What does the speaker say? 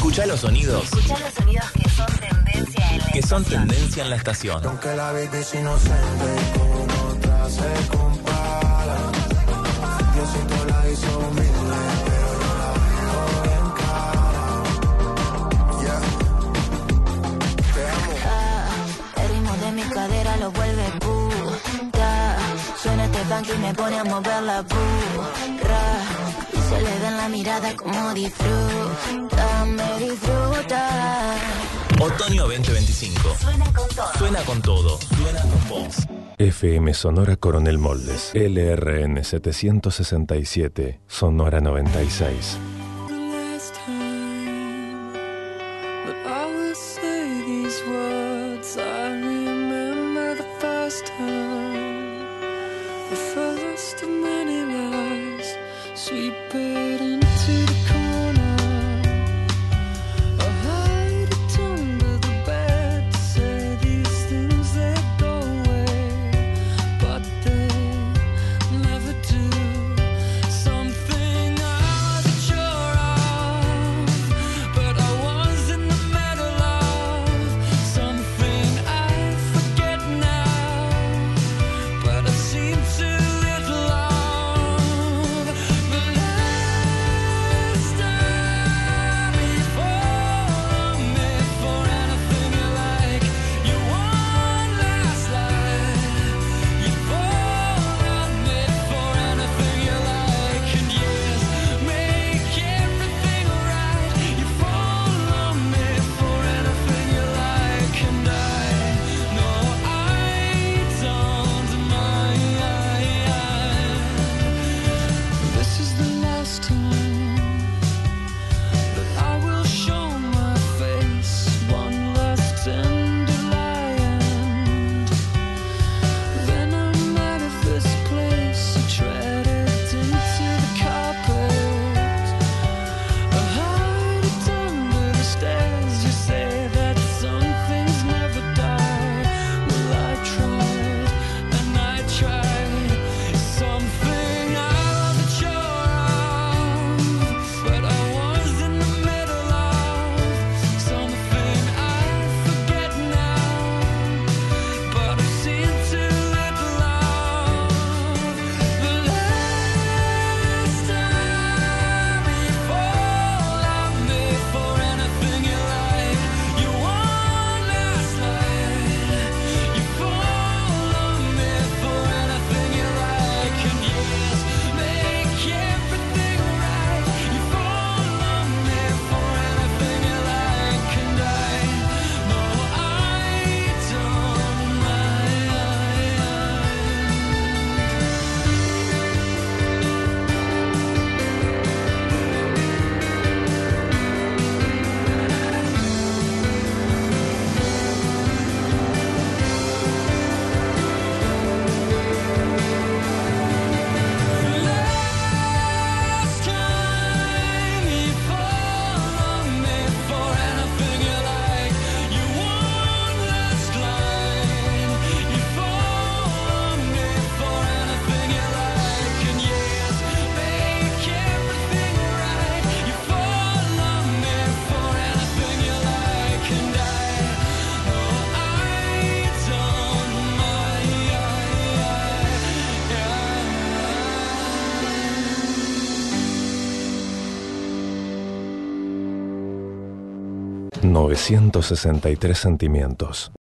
Escuchá los sonidos. Escuchá los sonidos que son tendencia en la Que son estación. tendencia en la estación. Aunque la vida es inocente, con otra se compara. Yo siento la hizo humilde, pero yo la veo en cara. Yeah. Te amo. El ritmo de mi cadera lo vuelve puta. Suena este funk y me pone a mover la burra. Y se le ve en la mirada como disfruta, me disfruta. Otoño 2025. Suena con todo. Suena con todo. Suena con vos. FM Sonora Coronel Moldes, LRN 767, Sonora 96. $963 sentimientos.